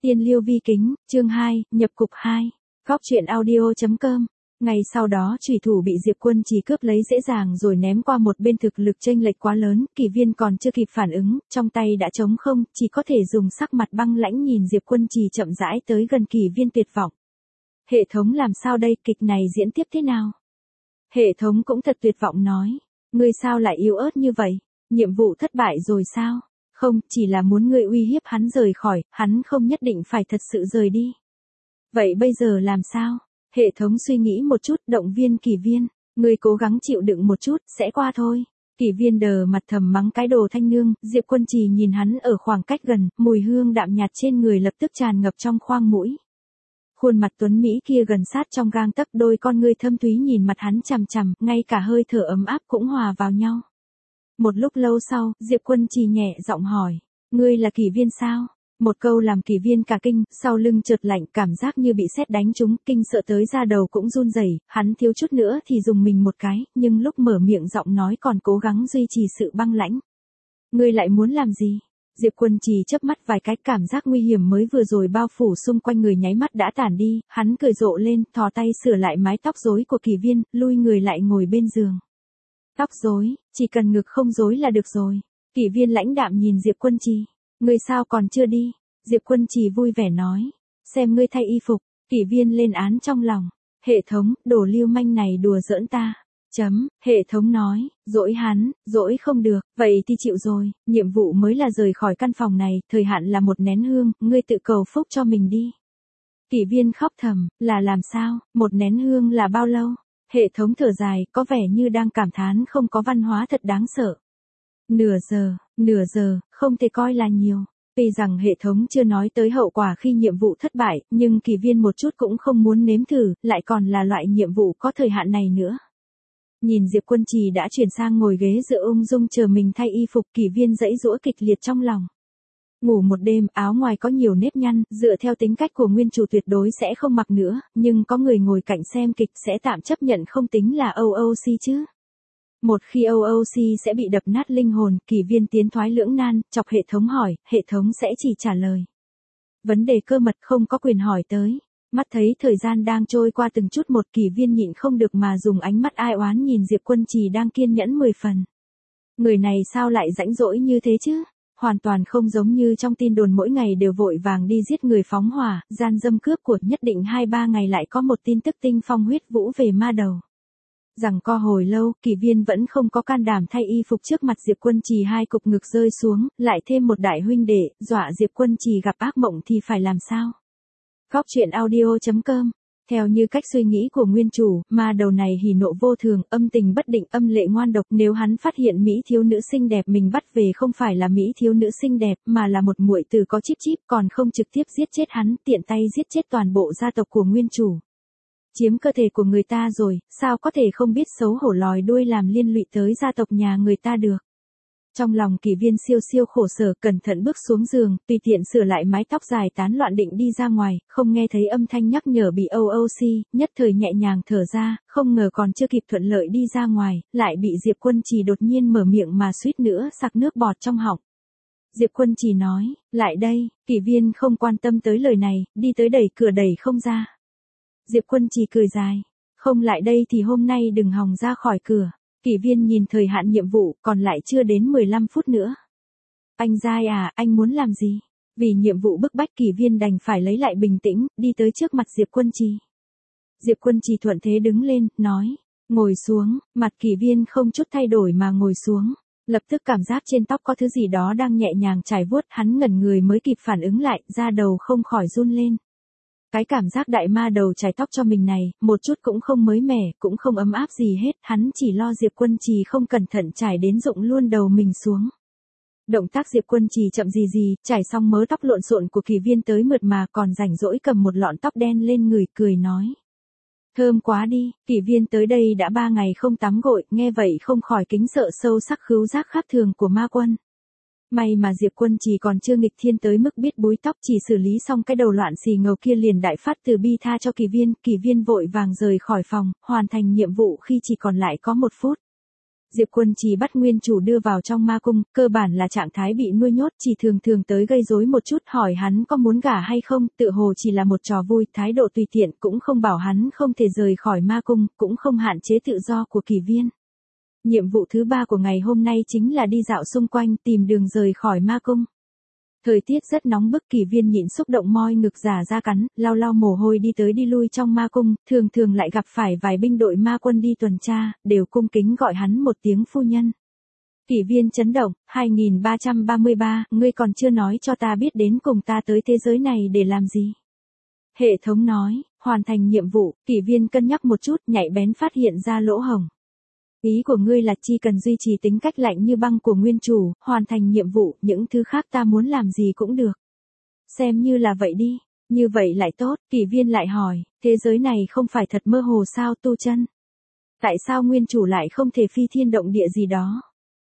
Tiên Liêu Vi Kính, chương 2, nhập cục 2. Góc truyện audio.com. Ngày sau đó chủy thủ bị Diệp Quân Trì cướp lấy dễ dàng rồi ném qua một bên, thực lực chênh lệch quá lớn, Kỳ Viên còn chưa kịp phản ứng, trong tay đã trống không, chỉ có thể dùng sắc mặt băng lãnh nhìn Diệp Quân Trì chậm rãi tới gần. Kỳ Viên tuyệt vọng. Hệ thống làm sao đây, kịch này diễn tiếp thế nào? Hệ thống cũng thật tuyệt vọng nói. Ngươi sao lại yếu ớt như vậy? Nhiệm vụ thất bại rồi sao? Không, chỉ là muốn ngươi uy hiếp hắn rời khỏi, hắn không nhất định phải thật sự rời đi. Vậy bây giờ làm sao? Hệ thống suy nghĩ một chút, động viên Kỳ Viên. Ngươi cố gắng chịu đựng một chút, sẽ qua thôi. Kỳ Viên đờ mặt thầm mắng cái đồ thanh nương. Diệp Quân Trì nhìn hắn ở khoảng cách gần, mùi hương đạm nhạt trên người lập tức tràn ngập trong khoang mũi. Khuôn mặt tuấn Mỹ kia gần sát trong gang tấc, đôi con ngươi thâm thúy nhìn mặt hắn chằm chằm, ngay cả hơi thở ấm áp cũng hòa vào nhau. Một lúc lâu sau, Diệp Quân Trì nhẹ giọng hỏi, ngươi là Kỳ Viên sao? Một câu làm Kỳ Viên cả kinh, sau lưng chợt lạnh, cảm giác như bị sét đánh trúng, kinh sợ tới da đầu cũng run rẩy, hắn thiếu chút nữa thì dùng mình một cái, nhưng lúc mở miệng giọng nói còn cố gắng duy trì sự băng lãnh. Ngươi lại muốn làm gì? Diệp Quân Trì chớp mắt vài cái, cảm giác nguy hiểm mới vừa rồi bao phủ xung quanh người nháy mắt đã tản đi, hắn cười rộ lên, thò tay sửa lại mái tóc rối của Kỳ Viên, lui người lại ngồi bên giường. Tóc rối, chỉ cần ngực không rối là được rồi. Kỳ Viên lãnh đạm nhìn Diệp Quân Trì. Ngươi sao còn chưa đi? Diệp Quân Trì vui vẻ nói. Xem ngươi thay y phục. Kỳ Viên lên án trong lòng. Hệ thống, đồ lưu manh này đùa giỡn ta. Hệ thống nói, dỗi hắn, dỗi không được, vậy thì chịu rồi, nhiệm vụ mới là rời khỏi căn phòng này, thời hạn là 1 nén hương, ngươi tự cầu phúc cho mình đi. Kỳ Viên khóc thầm, là làm sao, 1 nén hương là bao lâu? Hệ thống thở dài, có vẻ như đang cảm thán không có văn hóa thật đáng sợ. Nửa giờ, không thể coi là nhiều. Tuy rằng hệ thống chưa nói tới hậu quả khi nhiệm vụ thất bại, nhưng Kỳ Viên một chút cũng không muốn nếm thử, lại còn là loại nhiệm vụ có thời hạn này nữa. Nhìn Diệp Quân Trì đã chuyển sang ngồi ghế dựa ung dung chờ mình thay y phục, Kỳ Viên giãy giụa kịch liệt trong lòng. Ngủ một đêm, áo ngoài có nhiều nếp nhăn, dựa theo tính cách của nguyên chủ tuyệt đối sẽ không mặc nữa, nhưng có người ngồi cạnh xem kịch sẽ tạm chấp nhận, không tính là OOC chứ. Một khi OOC sẽ bị đập nát linh hồn, Kỳ Viên tiến thoái lưỡng nan, chọc hệ thống hỏi, hệ thống sẽ chỉ trả lời vấn đề cơ mật, không có quyền hỏi tới. Mắt thấy thời gian đang trôi qua từng chút một, Kỳ Viên nhịn không được mà dùng ánh mắt ai oán nhìn Diệp Quân Trì đang kiên nhẫn 10 phần. Người này sao lại rãnh rỗi như thế chứ? Hoàn toàn không giống như trong tin đồn mỗi ngày đều vội vàng đi giết người phóng hỏa, gian dâm cướp của, nhất định 2-3 ngày lại có một tin tức tinh phong huyết vũ về ma đầu. Rằng co hồi lâu, Kỳ Viên vẫn không có can đảm thay y phục trước mặt Diệp Quân Trì, 2 cục ngực rơi xuống, lại thêm một đại huynh đệ, dọa Diệp Quân Trì gặp ác mộng thì phải làm sao? Góc truyện audio.com. Theo như cách suy nghĩ của nguyên chủ, ma đầu này hỉ nộ vô thường, âm tình bất định, âm lệ ngoan độc, nếu hắn phát hiện mỹ thiếu nữ xinh đẹp mình bắt về không phải là mỹ thiếu nữ xinh đẹp, mà là một muội tử có chíp chíp, còn không trực tiếp giết chết hắn, tiện tay giết chết toàn bộ gia tộc của nguyên chủ. Chiếm cơ thể của người ta rồi, sao có thể không biết xấu hổ lòi đuôi làm liên lụy tới gia tộc nhà người ta được. Trong lòng Kỳ Viên siêu khổ sở, cẩn thận bước xuống giường, tùy tiện sửa lại mái tóc dài tán loạn định đi ra ngoài, không nghe thấy âm thanh nhắc nhở bị OOC, nhất thời nhẹ nhàng thở ra, không ngờ còn chưa kịp thuận lợi đi ra ngoài, lại bị Diệp Quân Trì đột nhiên mở miệng mà suýt nữa sặc nước bọt trong họng. Diệp Quân Trì nói, lại đây, Kỳ Viên không quan tâm tới lời này, đi tới đẩy cửa đẩy không ra. Diệp Quân Trì cười dài, không lại đây thì hôm nay đừng hòng ra khỏi cửa. Kỳ Viên nhìn thời hạn nhiệm vụ, còn lại chưa đến 15 phút nữa. Anh dai à, anh muốn làm gì? Vì nhiệm vụ bức bách, Kỳ Viên đành phải lấy lại bình tĩnh, đi tới trước mặt Diệp Quân Trì. Diệp Quân Trì thuận thế đứng lên, nói, ngồi xuống, mặt Kỳ Viên không chút thay đổi mà ngồi xuống. Lập tức cảm giác trên tóc có thứ gì đó đang nhẹ nhàng trải vuốt, hắn ngẩn người mới kịp phản ứng lại, da đầu không khỏi run lên. Cái cảm giác đại ma đầu chải tóc cho mình này, một chút cũng không mới mẻ, cũng không ấm áp gì hết, hắn chỉ lo Diệp Quân Trì không cẩn thận trải đến rụng luôn đầu mình xuống. Động tác Diệp Quân Trì chậm gì, trải xong mớ tóc lộn xộn của Kỳ Viên tới mượt mà, còn rảnh rỗi cầm một lọn tóc đen lên người, cười nói. Thơm quá đi, Kỳ Viên tới đây đã 3 ngày không tắm gội, nghe vậy không khỏi kính sợ sâu sắc khứu giác khác thường của ma quân. May mà Diệp Quân Trì còn chưa nghịch thiên tới mức biết búi tóc, chỉ xử lý xong cái đầu loạn xì ngầu kia liền đại phát từ bi tha cho Kỳ Viên vội vàng rời khỏi phòng, hoàn thành nhiệm vụ khi chỉ còn lại có 1 phút. Diệp Quân Trì bắt nguyên chủ đưa vào trong ma cung, cơ bản là trạng thái bị nuôi nhốt, chỉ thường thường tới gây rối một chút, hỏi hắn có muốn gả hay không, tựa hồ chỉ là một trò vui, thái độ tùy tiện, cũng không bảo hắn không thể rời khỏi ma cung, cũng không hạn chế tự do của Kỳ Viên. Nhiệm vụ thứ 3 của ngày hôm nay chính là đi dạo xung quanh, tìm đường rời khỏi ma cung. Thời tiết rất nóng bức, Kỳ Viên nhịn xúc động moi ngực giả ra cắn, lau lau mồ hôi đi tới đi lui trong ma cung, thường thường lại gặp phải vài binh đội ma quân đi tuần tra, đều cung kính gọi hắn một tiếng phu nhân. Kỳ Viên chấn động, 2333, ngươi còn chưa nói cho ta biết đến cùng ta tới thế giới này để làm gì. Hệ thống nói, hoàn thành nhiệm vụ, Kỳ Viên cân nhắc một chút, nhạy bén phát hiện ra lỗ hổng. Ý của ngươi là chỉ cần duy trì tính cách lạnh như băng của nguyên chủ, hoàn thành nhiệm vụ, những thứ khác ta muốn làm gì cũng được. Xem như là vậy đi, như vậy lại tốt, Kỳ Viên lại hỏi, thế giới này không phải thật mơ hồ sao tu chân? Tại sao nguyên chủ lại không thể phi thiên động địa gì đó?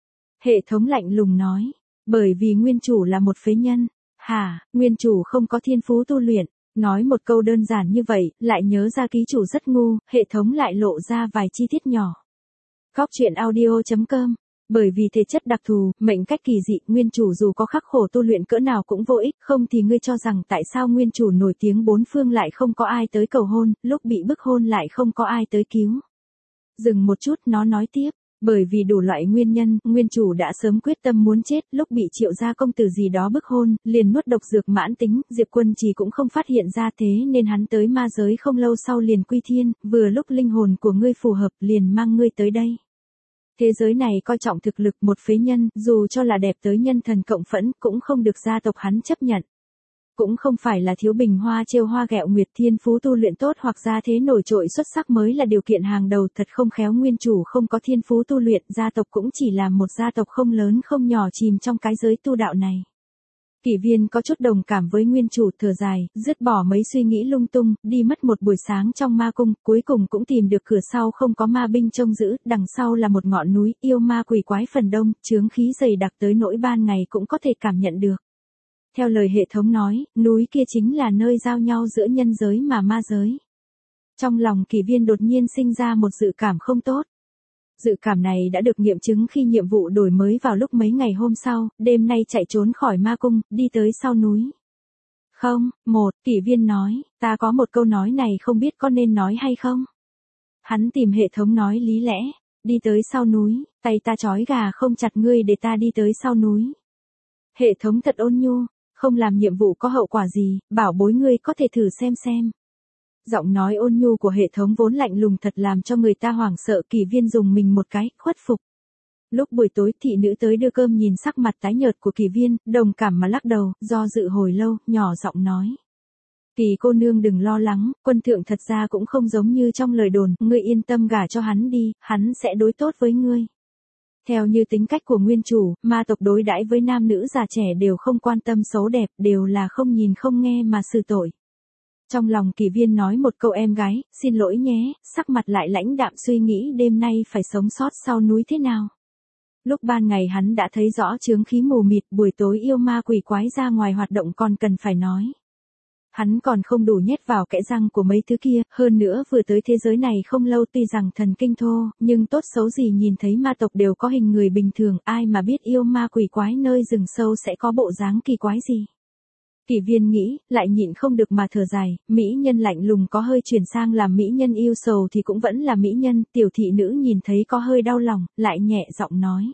Hệ thống lạnh lùng nói, bởi vì nguyên chủ là một phế nhân. Hả, nguyên chủ không có thiên phú tu luyện. Nói một câu đơn giản như vậy, lại nhớ ra ký chủ rất ngu, hệ thống lại lộ ra vài chi tiết nhỏ. Góc truyện audio.com. Bởi vì thể chất đặc thù, mệnh cách kỳ dị, nguyên chủ dù có khắc khổ tu luyện cỡ nào cũng vô ích, không thì ngươi cho rằng tại sao nguyên chủ nổi tiếng bốn phương lại không có ai tới cầu hôn, lúc bị bức hôn lại không có ai tới cứu. Dừng một chút, nó nói tiếp, bởi vì đủ loại nguyên nhân, nguyên chủ đã sớm quyết tâm muốn chết, lúc bị Triệu gia công tử gì đó bức hôn, liền nuốt độc dược mãn tính, Diệp Quân Trì cũng không phát hiện ra, thế nên hắn tới ma giới không lâu sau liền quy thiên, vừa lúc linh hồn của ngươi phù hợp liền mang ngươi tới đây. Thế giới này coi trọng thực lực, một phế nhân, dù cho là đẹp tới nhân thần cộng phẫn, cũng không được gia tộc hắn chấp nhận. Cũng không phải là thiếu bình hoa trêu hoa ghẹo nguyệt, thiên phú tu luyện tốt hoặc gia thế nổi trội xuất sắc mới là điều kiện hàng đầu, thật không khéo nguyên chủ không có thiên phú tu luyện, gia tộc cũng chỉ là một gia tộc không lớn không nhỏ chìm trong cái giới tu đạo này. Kỳ Viên có chút đồng cảm với nguyên chủ, thở dài, dứt bỏ mấy suy nghĩ lung tung, đi mất một buổi sáng trong ma cung, cuối cùng cũng tìm được cửa sau không có ma binh trông giữ, đằng sau là một ngọn núi, yêu ma quỷ quái phần đông, chướng khí dày đặc tới nỗi ban ngày cũng có thể cảm nhận được. Theo lời hệ thống nói, núi kia chính là nơi giao nhau giữa nhân giới mà ma giới. Trong lòng Kỳ Viên đột nhiên sinh ra một dự cảm không tốt. Dự cảm này đã được nghiệm chứng khi nhiệm vụ đổi mới vào lúc mấy ngày hôm sau, đêm nay chạy trốn khỏi ma cung, đi tới sau núi. Không, Kỳ Viên nói, ta có một câu nói này không biết có nên nói hay không. Hắn tìm hệ thống nói lý lẽ, đi tới sau núi, tay ta trói gà không chặt ngươi để ta đi tới sau núi. Hệ thống thật ôn nhu, không làm nhiệm vụ có hậu quả gì, bảo bối ngươi có thể thử xem. Giọng nói ôn nhu của hệ thống vốn lạnh lùng thật làm cho người ta hoảng sợ, Kỳ Viên dùng mình một cái, khuất phục. Lúc buổi tối thị nữ tới đưa cơm nhìn sắc mặt tái nhợt của Kỳ Viên, đồng cảm mà lắc đầu, do dự hồi lâu, nhỏ giọng nói. Kỳ cô nương đừng lo lắng, quân thượng thật ra cũng không giống như trong lời đồn, ngươi yên tâm gả cho hắn đi, hắn sẽ đối tốt với ngươi. Theo như tính cách của nguyên chủ, ma tộc đối đãi với nam nữ già trẻ đều không quan tâm xấu đẹp, đều là không nhìn không nghe mà xử tội. Trong lòng Kỳ Viên nói một câu em gái, xin lỗi nhé, sắc mặt lại lãnh đạm suy nghĩ đêm nay phải sống sót sau núi thế nào. Lúc ban ngày hắn đã thấy rõ chướng khí mù mịt, buổi tối yêu ma quỷ quái ra ngoài hoạt động còn cần phải nói. Hắn còn không đủ nhét vào kẽ răng của mấy thứ kia, hơn nữa vừa tới thế giới này không lâu tuy rằng thần kinh thô, nhưng tốt xấu gì nhìn thấy ma tộc đều có hình người bình thường, ai mà biết yêu ma quỷ quái nơi rừng sâu sẽ có bộ dáng kỳ quái gì. Kỳ Viên nghĩ, lại nhịn không được mà thở dài, mỹ nhân lạnh lùng có hơi chuyển sang làm mỹ nhân yêu sầu thì cũng vẫn là mỹ nhân, tiểu thị nữ nhìn thấy có hơi đau lòng, lại nhẹ giọng nói.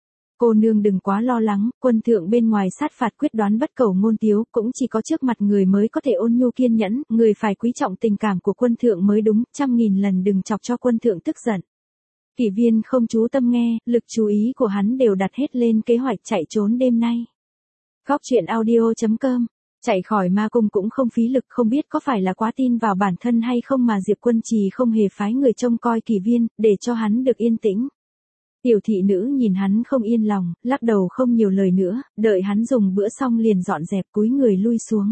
Cô nương đừng quá lo lắng, quân thượng bên ngoài sát phạt quyết đoán bất cầu ngôn tiếu, cũng chỉ có trước mặt người mới có thể ôn nhu kiên nhẫn, người phải quý trọng tình cảm của quân thượng mới đúng, 100.000 lần đừng chọc cho quân thượng tức giận. Kỳ Viên không chú tâm nghe, lực chú ý của hắn đều đặt hết lên kế hoạch chạy trốn đêm nay. Góc truyện audio.com. Chạy khỏi ma cung cũng không phí lực, không biết có phải là quá tin vào bản thân hay không mà Diệp Quân Trì không hề phái người trông coi Kỳ Viên, để cho hắn được yên tĩnh. Tiểu thị nữ nhìn hắn không yên lòng, lắc đầu không nhiều lời nữa, đợi hắn dùng bữa xong liền dọn dẹp cúi người lui xuống.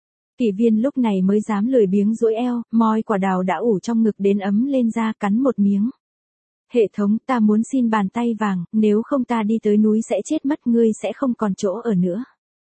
Kỳ Viên lúc này mới dám lười biếng duỗi eo, moi quả đào đã ủ trong ngực đến ấm lên ra cắn một miếng. Hệ thống, ta muốn xin bàn tay vàng, nếu không ta đi tới núi sẽ chết mất, ngươi sẽ không còn chỗ ở nữa.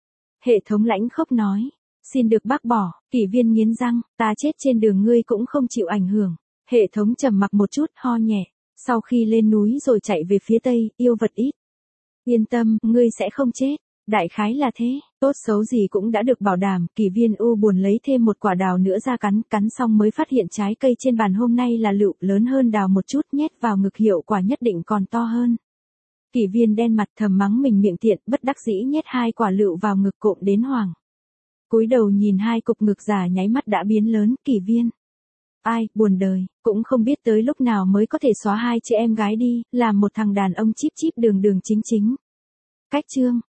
Hệ thống lãnh khốc nói, xin được bác bỏ. Kỳ Viên nghiến răng, ta chết trên đường ngươi cũng không chịu ảnh hưởng. Hệ thống trầm mặc một chút, ho nhẹ, Sau khi lên núi rồi chạy về phía tây, yêu vật ít. Yên tâm, ngươi sẽ không chết. Đại khái là thế, tốt xấu gì cũng đã được bảo đảm. Kỷ Viên U buồn lấy thêm một quả đào nữa ra cắn xong mới phát hiện trái cây trên bàn hôm nay là lựu, lớn hơn đào một chút, nhét vào ngực hiệu quả nhất định còn to hơn. Kỷ Viên đen mặt thầm mắng mình miệng tiện, bất đắc dĩ nhét 2 quả lựu vào ngực cộm đến hoảng. Cúi đầu nhìn 2 cục ngực già nháy mắt đã biến lớn. Kỷ Viên, ai, buồn đời, cũng không biết tới lúc nào mới có thể xóa 2 chị em gái đi, làm một thằng đàn ông chíp chíp đường đường chính chính. Cách chương